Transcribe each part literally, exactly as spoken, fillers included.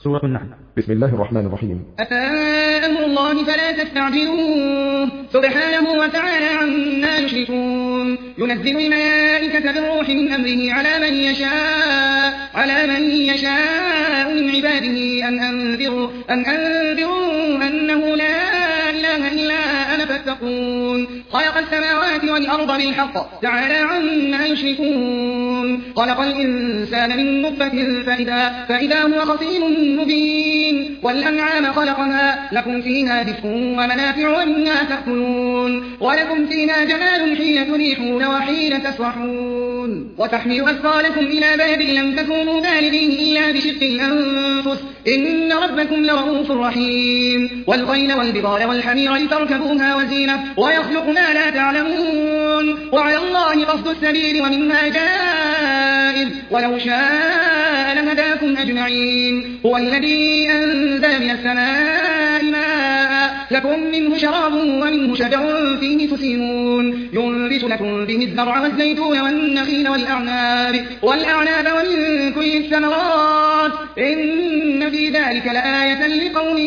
سورة النحل. بسم الله الرحمن الرحيم. أتى أمر الله فلا تستعجلوه سبحانه وتعالى عما يشركون. ينزل الملائكة بالروح من أمره على من يشاء على من يشاء من عباده أن أنذروا أن أنذروا أنه لا إله إلا أنا فاتقون. خلق السماوات والأرض بالحق تعالى عما يشركون. خلق الإنسان من نطفة فإذا, فإذا هو خصيم مبين. والأنعام خلقها لكم فيها دفء ومنافع ومنها تأكلون. ولكم فيها جمال حين تريحون وحين تسرحون. وتحمل أثقالكم إلى بلد لم تكونوا بالغيه إلا بشق الأنفس إن ربكم لرؤوف رحيم. والخيل والبغال والحمير لتركبوها وزينة ويخلق ما لا تعلمون. وعلى الله قصد السبيل ومنها جائر ولو شاء لهداكم أجمعين. هو الذي أنزل من السماء ماء لكم منه شراب ومنه شجر فيه تسيمون. ينبت لكم به الزرع والزيتون والنخيل والأعناب والأعناب ومن كل الثمرات إن في ذلك لآية لقوم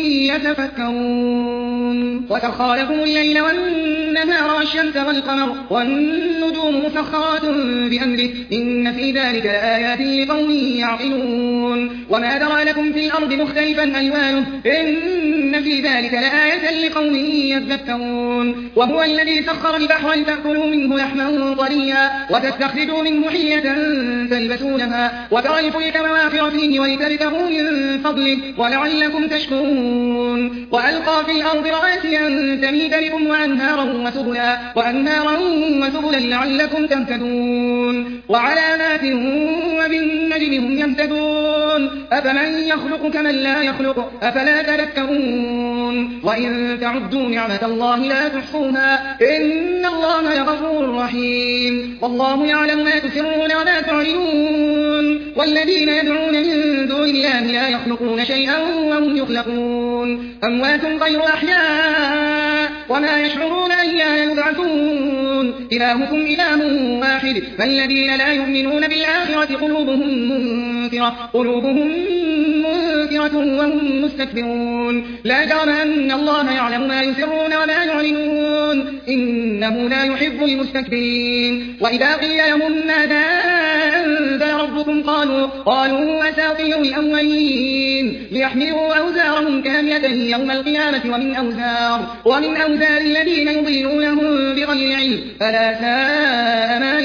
يتفكرون. وسخر لكم الليل والنهار والشمس والقمر والنجوم مسخرات بأمره إن في ذلك لآيات لقوم يعقلون. وما ذرى لكم في الأرض مختلفا ألوانه إن في ذلك لآية لقوم يذكرون. وهو الذي سخر البحر لتأكلوا منه لحما طريا وتستخرجوا منه حية تلبسونها وترى الفلك مواخر فيه ولتبتغوا من فضله ولعلكم تشكرون. وألقى في الأرض رواسي أن تميد بكم وأنهارا وسبلا وأنهارا وسبلا لعلكم تهتدون. وعلامات وبالنجم هم يهتدون. أفمن يخلق كمن لا يخلق أفلا تذكرون. وإن تعدوا نعمة الله لا تحصوها إن الله لغفور رحيم. والله يعلم ما تسرون وما تعلنون. والذين يدعون من دون الله لا يخلقون شيئا وهم يخلقون. أموات غير أحياء وما يشعرون أيان يبعثون. إلهكم إله واحد فالذين لا يؤمنون بالآخرة قلوبهم منكرة قلوبهم منكرة وهم مستكبرون. لا جرم أن الله يعلم ما يسرون وما يعلنون إنه لا يحب المستكبرين. وإذا قيل لهم ماذا أنزل ربكم قالوا قالوا أساطير الأولين ليحملوا أوزارهم كاملة يوم القيامة ومن أوزار ومن أوزار الذين يضلونهم بغير علم ألا ساء ما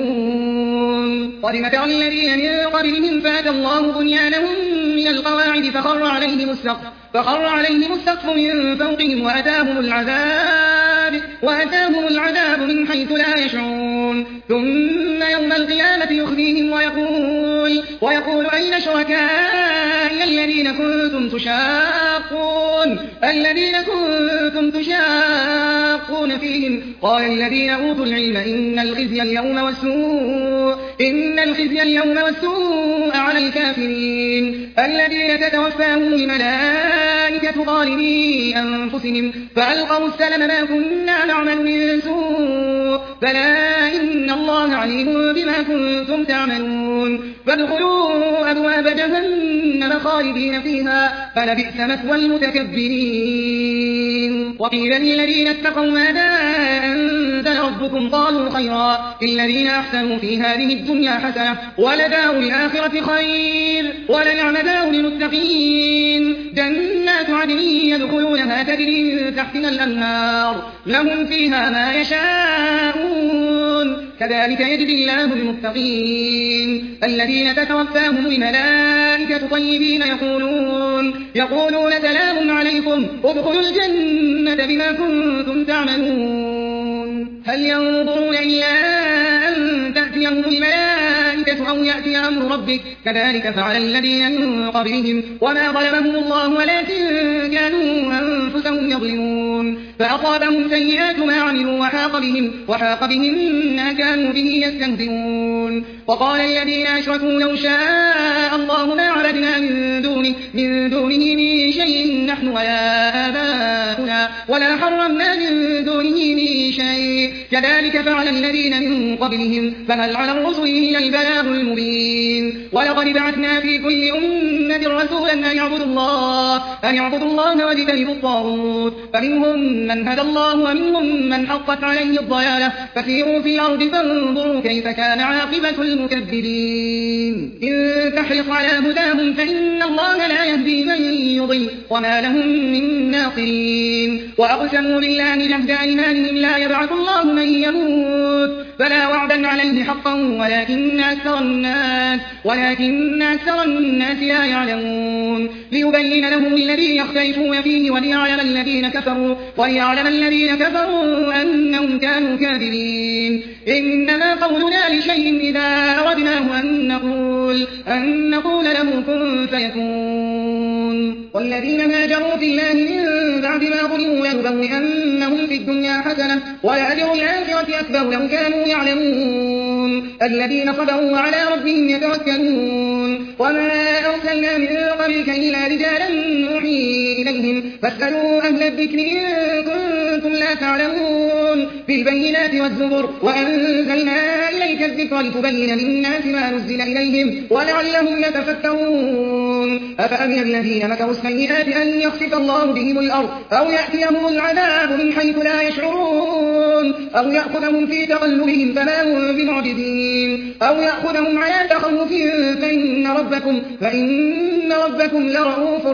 يزرون. قد مكر الذين من قبلهم فأتى الله بنيانهم من القواعد فخر عليهم السقف فخر عليهم السقف من فوقهم وأتاهم العذاب وأتاهم العذاب من حيث لا يشعرون. ثم يوم القيامة يخزيهم ويقول ويقول أين شركائي الذين كنتم تشاقون الذين كنتم تشاقون فيهم قال الذين أوتوا العلم إن الخزي اليوم والسوء إن الخزي اليوم والسوء على الكافرين الذين تتوفاهم الملائكة ظالمي أنفسهم فألقوا السلم ما كنا نعمل من سوء بلى إن الله عليم بما كنتم تعملون. فادخلوا أبواب جهنم خالدين فيها فلبئس مثوى المتكبرين. وقيل للذين اتقوا ماذا أنزل ربكم قالوا خيرا للذين أحسنوا في هذه الدنيا حسنة ولدار الآخرة خير ولنعم دار المتقين. جنات عدن يدخلونها تجري من تحتها الأنهار لهم فيها ما يشاءون كذلك يجزي الله المتقين. الذين تتوفاهم الملائكة طيبين يقولون يقولون سلام عليكم ادخلوا الجنة بما كنتم تعملون. هل ينظرون إلا أن تأتيهم الملائكة أو يأتي أمر ربك كذلك فعل الذين من قبلهم وما ظلمهم الله ولكن كانوا أنفسهم يظلمون. فأصابهم سيئات ما عملوا وحاق بهم, وحاق بهم ما كانوا به يستهزئون. وقال الذين أشركوا لو شاء الله ما عبدنا من دونه, من دونه من شيء نحن ولا آباؤنا ولا حرمنا من دونه من شيء كذلك فعل الذين من قبلهم فهل على الرسل إلا البلاغ المبين ولقد بعثنا في كل أمة رسولا أن يعبدوا الله أن يعبدوا الله واجتنبوا الطاغوت فمنهم من هدى الله ومنهم من حقت عليه الضلالة فسيروا في الأرض فانظروا كيف كان عاقبة المكذبين إن تحرص على هداهم فإن الله لا يهدي من يضل وما لهم من ناصرين وأقسموا بالله جهد أيمانهم لا يبعث الله من يموت فلا وعدا عليه حقا ولكن أكثر الناس ولكن أكثر الناس لا يعلمون ليبين لهم الذي يختلفون فيه وليعلم الذين كفروا وليعلم الذين كفروا أنهم كانوا كاذبين إنما قولنا لشيء إذا أردناه أن نقول أن نقول له كن فيكون والذين هاجروا في الله من بعد ما ظلموا لنبوئنهم في الدنيا حسنة ولأجر الآخرة أكبر لو كانوا يعلمون الذين صبروا وعلى ربهم يتوكلون وما أرسلنا من قبلك إلا رجالا نوحي إليهم فاسألوا أهل الذكر إن كنتم لا تعلمون بالبينات والزبر وأنزلنا إليك الذكر لتبين للناس ما نزل إليهم ولعلهم يتفكرون أفأمن الذين مكروا السيئات أن يخسف الله بهم الأرض أو يأتيهم العذاب من حيث لا يشعرون أو يأخذهم في تقلبهم فما هم بمعجزين أو يأخذهم على تخوف فإن ربكم, فإن ربكم لرؤوف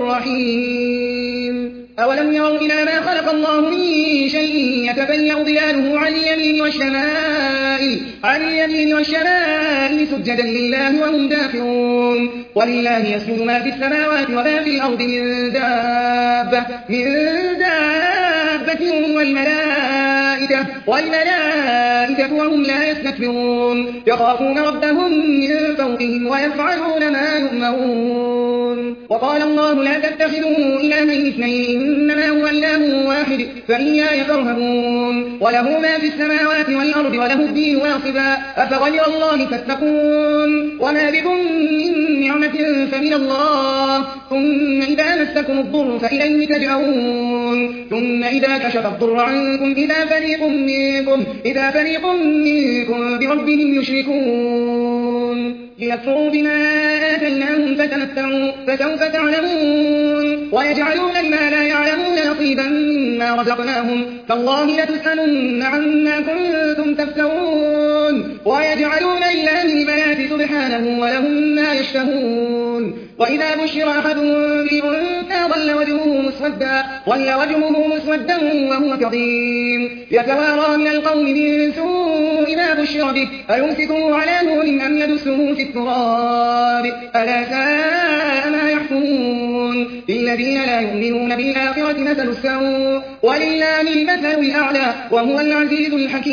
رحيم أولم يروا إلى ما خلق الله من شيء يتبين ظلاله عن اليمين والشمائل عن اليمين والشمائل سجدا لله وهم داخرون ولله يسجد ما في السماوات وما في الأرض من دابة من دابة والملائكة والملائكة وهم لا يستكبرون يخافون ربهم من فوقهم ويفعلون ما يؤمرون وقال الله لا تتخذوا إلهين اثنين إنما هو إله واحد فإياي فارهبون وله ما في السماوات والأرض وله الدين واصبا أفغير الله تتقون وما بكم من نعمة فمن الله ثم إذا مسكم الضر فإليه تجأرون ثم إذا كشف الضر عنكم إذا فريق منكم إذا فريق منكم بربهم يشركون ليكفروا بما آتيناهم فتمتعوا فسوف تعلمون ويجعلون لما لا يعلمون نصيبا مما رزقناهم تالله لتسألن عما كنتم تفترون ويجعلون لله البنات سبحانه ولهم ما يشتهون وإذا بشر أحدهم بأنثى ظل وجهه مسودا ظل وجهه مسودا وهو كظيم يتوارى من القوم من سوء ما بشر به أيمسكه على هون أم يدسه في التراب ألا ساء ما يحكمون للذين لا يؤمنون بالآخرة مثل السوء ولله المثل الأعلى وهو العزيز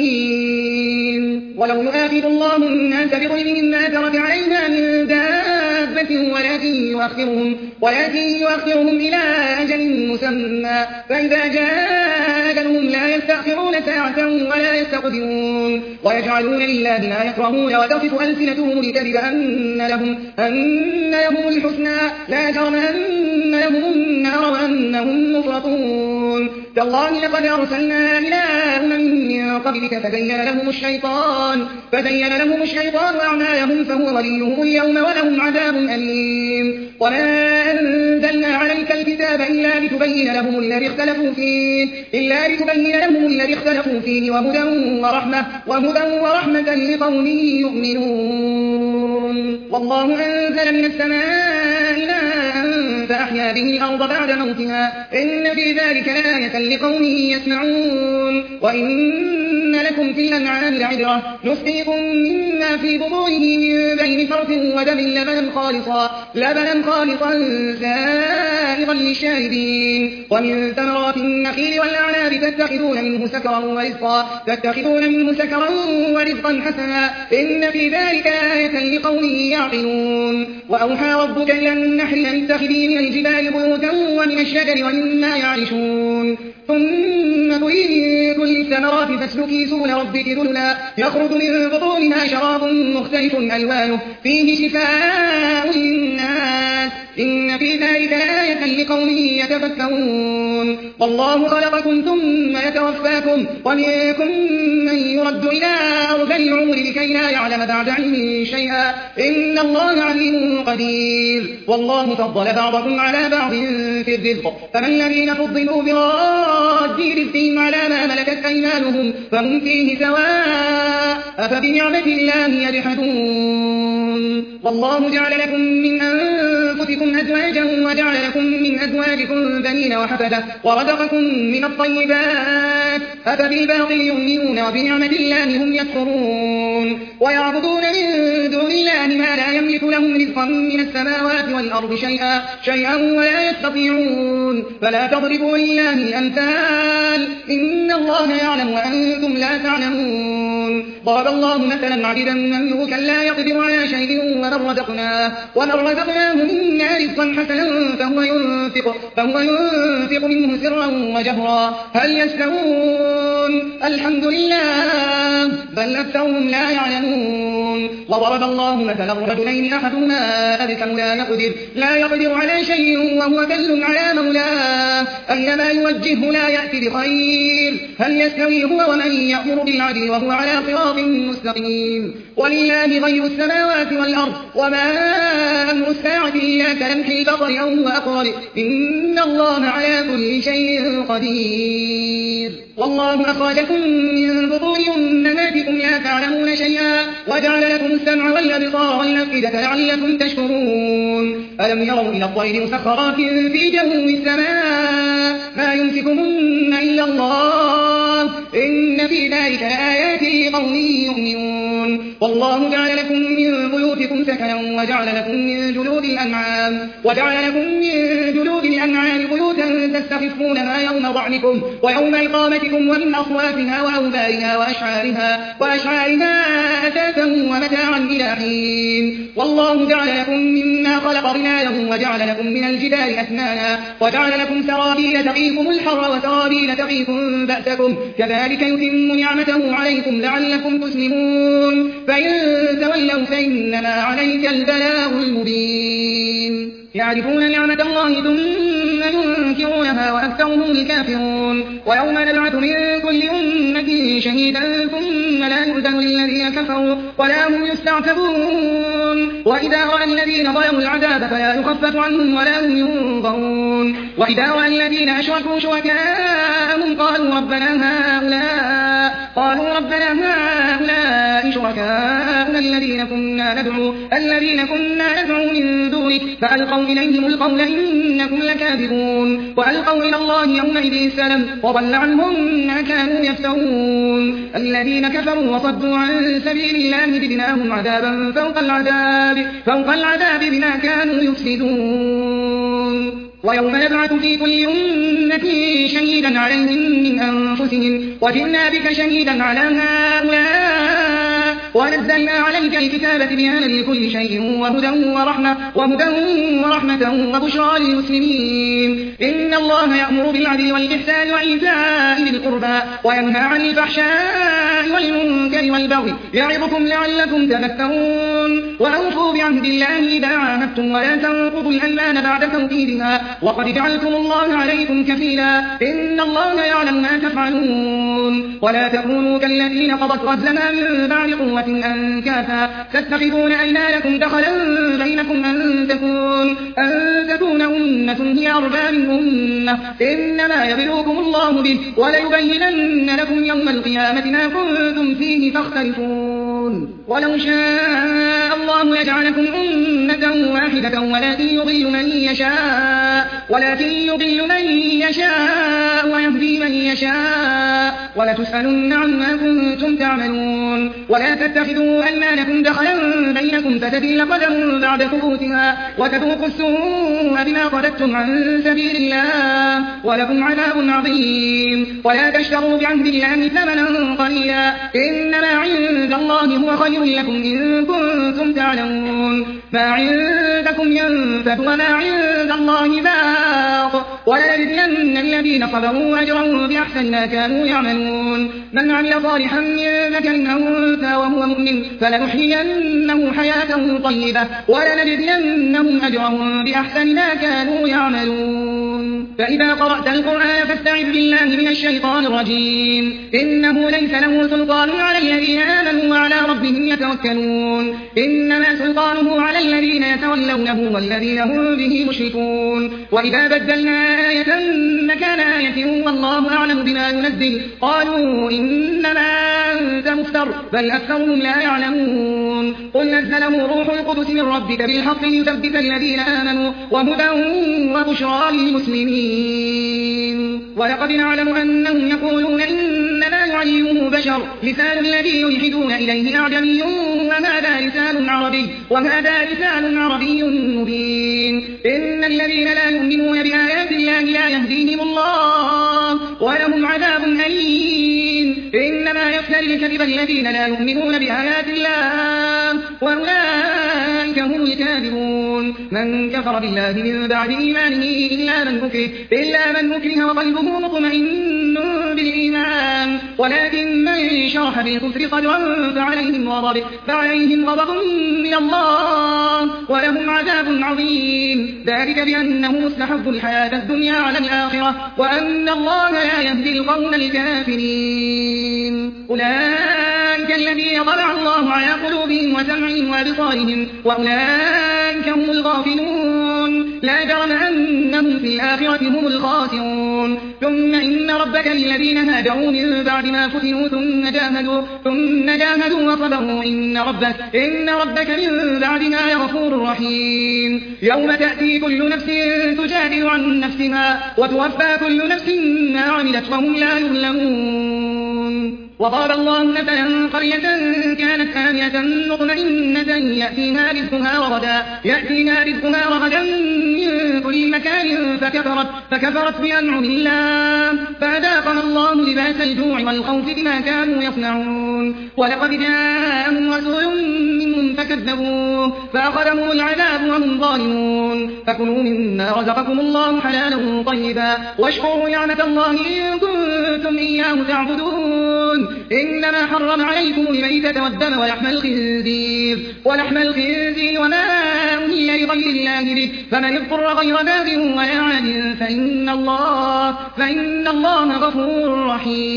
الحكيم ولو يؤاخذ الله الناس بظلمهم ما ترك عليها من دابة ولكن يؤخرهم, ولكن يؤخرهم إلى أجل مسمى فإذا جاء أجلهم لا يستأخرون ساعة ولا يستقدمون ويجعلون لله ما يكرهون وتصف ألسنتهم الكذب أن لهم, أن لهم الحسنى لا جرم أن لهم النار وأنهم مفرطون تالله لقد أرسلنا إلى أمم من قبلك فزين لهم الشيطان فزين لهم الشيطان أعمالهم فهو وليهم اليوم ولهم عذاب أليم وما أنزلنا عليك الكتاب إلا لتبين لهم الذي اختلفوا فيه إلا لتبين لهم الذي اختلفوا فيه وهدى ورحمة وهدى ورحمة لقوم يؤمنون والله أنزل من السماء ماء فأحيا به الأرض بعد موتها إن في ذلك لآية لقوم يسمعون وإن لكم في الأنعام لعبرة نسقيكم مما في بطونه من بين فرث ودم لبنا خالصا لبنا خالصا سائغا للشاربين ومن ثمرات النخيل والأعناب تتخذون منه سكرا ورزقا تتخذون منه سكرا ورزقا حسنا إن في ذلك آية لقوم يعقلون وأوحى ربك إلى النحل أن اتخذي من الجبال بيوتا ومن الشجر ومما يعرشون ثم كلي من كل الثمرات فاسلكي سبل ربك ذللا يخرج من بطونها شراب مختلف ألوانه فيه شفاء للناس إن في ذلك لآية لقوم يتفكرون والله خلقكم ثم يتوفاكم ومنكم من يرد إلى أرذل العمر لكي لا يعلم بعد علم شيئا إن الله عليم قدير والله فضل بعضكم على بعض في الرزق فما الذين فضلوا براد رزقهم على ما ملكت أيمانهم فهم فيه سواء أفبنعمة الله يجحدون والله جعل لكم من أنفسكم أزواجا وجعل لكم من أزواجكم بنين وحفدة ورزقكم من الطيبات أفبالباطل يؤمنون وبنعمة الله هم يكفرون ويعبدون من دون الله ما لا يملك لهم رزقا من السماوات والأرض شيئا شيئا ولا يستطيعون فلا تضربوا لله الأمثال إن الله يعلم وأنتم لا تعلمون ضرب الله مثلا عبدا مملوكا لا يقدر على شيء ومن رزقناه ومن رزقناه منا رزقا حسنا فهو ينفق فهو ينفق منه سرا وجهرا هل يستوون الحمد لله بل أكثرهم لا يعلمون وضرب الله مثلا رجلين أحدهما أبكم لا يقدر لا يقدر على شيء وهو كل على مولاه أينما يوجهه لا يأتي بخير هل يستوي هو ومن يأمر بالعدل وهو على صراط مستقيم ولله غيب السماوات والأرض وما أمر الساعة إلا كلمح البصر أو هو أقرب إن الله على كل شيء قدير والله أخرجكم من بطون أمهاتكم لا تعلمون شيئا وجعل لكم السمع والأبصار والأفئدة لعلكم تشكرون ألم يروا إلى الطير مسخرات في جو السماء ما يمسكهن إلا الله إن في ذلك لآيات لقوم يؤمنون والله جعل لكم من بيوتكم سكنا وجعل لكم من جلود الأنعام وجعل لكم من جلود الأنعام بيوتا تستخفونها يوم ضعنكم ويوم إقامتكم ومن أصواتها وأوبارها وأشعارها وأشعارها أثاثا ومتاعا إلى حين والله جعل لكم مما خلق ظلالا وجعل لكم من الجبال أكنانا وجعل لكم سرابيل تقيكم الحر وسرابيل تقيكم بأسكم كذلك يتم نعمته عليكم لعلكم تسلمون فإن تولوا فإنما عليك البلاغ المبين يعرفون نعمة الله ثم ينكرونها وأكثرهم الكافرون ويوم نبعث من كل أمة شهيدا ثم لا يؤذن للذين كفروا ولا هم يستعتبون وإذا رأى الذين ظلموا العذاب فلا يخفف عنهم ولا هم ينظرون وإذا رأى الذين أشركوا شركاءهم قالوا ربنا هؤلاء قالوا ربنا هؤلاء شركاؤنا الذين كنا ندعو الذين كنا ندعو من دونك فألقوا إليهم القول إنكم لكاذبون وألقوا إلى الله يومئذ السلام وضل عنهم ما كانوا يفترون الذين كفروا وصدوا عن سبيل الله زدناهم عذابا فوق العذاب فوق العذاب بما كانوا يفسدون ويوم نبعث في كل أمة شهيدا عليهم من أنفسهم وجئنا بك شهيدا على هؤلاء ونزلنا عليك الكتاب بيانا لكل شيء وهدى ورحمة وهدى ورحمة وبشرى للمسلمين إن الله يأمر بالعدل والإحسان وإيتاء ذي القربى وينهى عن الفحشاء والمنكر والبغي يعظكم لعلكم تذكرون وأوفوا بعهد الله إذا عاهدتم ولا تنقضوا الأيمان بعد توكيدها وقد جعلتم الله عليكم كفيلا إن الله يعلم ما تفعلون ولا تكونوا كالذين قضت غزلنا من بعد قوة أنكاثا تتخذون أيمانكم دخلا بينكم أن تكون أن تكون أمة هي أربى من أمة إنما يبلوكم الله به وليبينن لكم يوم القيامة ما كنتم فيه تختلفون ولو شاء الله يجعلكم أمة واحدة ولكن يضل من يشاء ولكن يضل من يشاء ويهدي من يشاء ولتسألن عما كنتم تعملون ولا تتخذوا أيمانكم دخلا بينكم فتزل قدم بعد ثبوتها وتذوقوا السوء بما صددتم عن سبيل الله ولكم عذاب عظيم ولا تشتروا بعهد الله ثمنا قليلا إنما عند الله هو خير لكم إن كنتم تعلمون ما عندكم ينفد وما عند الله باق ولنجزين الذين صبروا أجرهم بأحسن ما كانوا يعملون من عمل صالحا من ذكر أو أنثى وهو مؤمن فلنحيينه حياة طيبة ولنجزينهم أجرهم بأحسن ما كانوا يعملون فإذا قرأت القرآن فاستعذ بالله من الشيطان الرجيم إنه ليس له سلطان على الذين آمنوا وعلى ربهم يتوكلون إنما سلطانه على الذين يتولونه والذين هم به مشركون وإذا بدلنا آية مكان آية والله أعلم بما ينزل قالوا إنما أنت مفتر بل أكثرهم لا يعلمون قل نزله روح القدس من ربك بالحق ليثبت الذين آمنوا وهدى وبشرى للمسلمين ولقد نعلم أنهم يقولون إنما يعلمه بشر لسان الذي يلحدون إليه أعجمي وهذا لسان عربي وهذا لسان عربي مبين إن الذين لا يؤمنون بآيات الله لا يهديهم الله ولهم عذاب أليم إنما يفتري الكذب الذين لا يؤمنون بآيات الله وأولئك هم الكاذبون من كفر بالله من بعد إيمانه إلا من أكره إلا من أكره وقلبه مطمئن بالإيمان ولكن من شرح بالكفر صدرا فعليهم غضب فعليهم غضب من الله ولهم عذاب عظيم ذلك بأنه مستحب الحياة الدنيا على الآخرة وأن الله لا يهدي القوم الكافرين أولئك الذين طبع الله على قلوبهم وسمعهم وأبصارهم وأولئك هم الغافلون لا جرم أنهم في الآخرة هم الخاسرون ثم إن ربك للذين هاجروا من بعد ما فتنوا ثم جاهدوا ثم جاهدوا وصبروا إن ربك إن ربك من بعدها لغفور رحيم يوم تأتي كل نفس تجادل عن نفسها وتوفى كل نفس ما عملت وهم لا يظلمون وضرب الله مثلا قرية كانت آمنة مطمئنة يأتيها رزقها رغدا يأتيها رزقها رغدا من كل مكان فكفرت فكفرت بأنعم الله فأذاقها الله لباس الجوع والخوف بما كانوا يصنعون ولقد جاءهم رسول منهم فكذبوه فأخذهم العذاب وهم ظالمون فكلوا مما رزقكم الله حلالا طيبا واشكروا نعمة الله إن كنتم إياه تعبدون إنما حرم عليكم الميتة والدم ولحم الخنزير ولحم الخنزير وما أهل لغير الله به فمن اضطر غير باغ ولا عاد فإن الله فإن الله غفور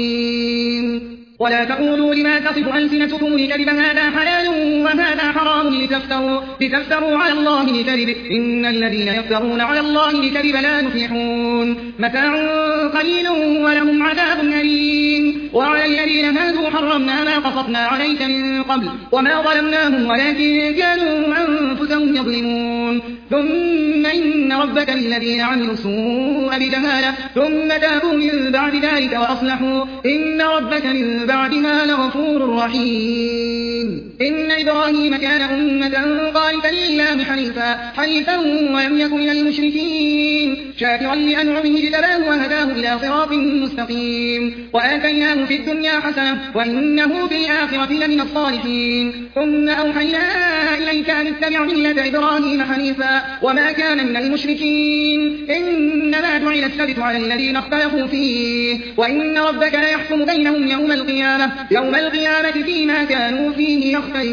رحيم ولا تقولوا لما تصف ألسنتكم الكذب هذا حلال وهذا حرام لتفتروا, لتفتروا على الله الكذب إن الذين يفترون على الله الكذب لا يفلحون متاع قليل ولهم عذاب أليم وعلى الذين هادوا حرمنا ما قصصنا عليك من قبل وما ظلمناهم ولكن كانوا أنفسهم يظلمون ثم إن ربك للذين عملوا السوء بجهالة ثم تابوا من بعد ذلك وأصلحوا إن ربك من بعدها لغفور رحيم إن إبراهيم كان أمة قانتا لله حنيفا حنيفا ولم يكن من المشركين شاكرا لأنعمه اجتباه وهداه إلى صراط مستقيم وآتيناه في الدنيا حسنة وإنه في الآخرة لمن الصالحين ثم أوحينا إليك أن اتبع ملة إبراهيم حنيفا وما كان من المشركين إنما جعل السبت على الذين اختلفوا فيه وإن ربك ليحكم بينهم يوم القيامة يوم القيامة فيما كانوا فيه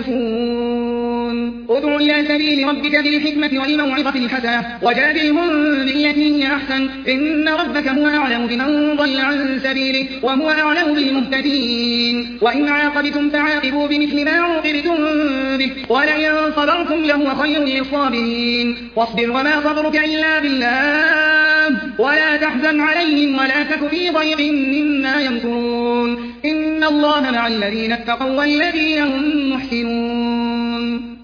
يختلفون ادع إلى سبيل ربك بالحكمة والموعظة الحسنة وجادلهم بالتي هي أحسن إن ربك هو أعلم بمن ضل عن سبيله وهو أعلم بالمهتدين وإن عاقبتم فعاقبوا بمثل ما عوقبتم به ولئن صبرتم لهو خير للصابرين واصبر وما صبرك إلا بالله ولا تحزن عليهم ولا تك في ضيق مما يمكرون إن الله مع الذين اتقوا والذين هم محسنون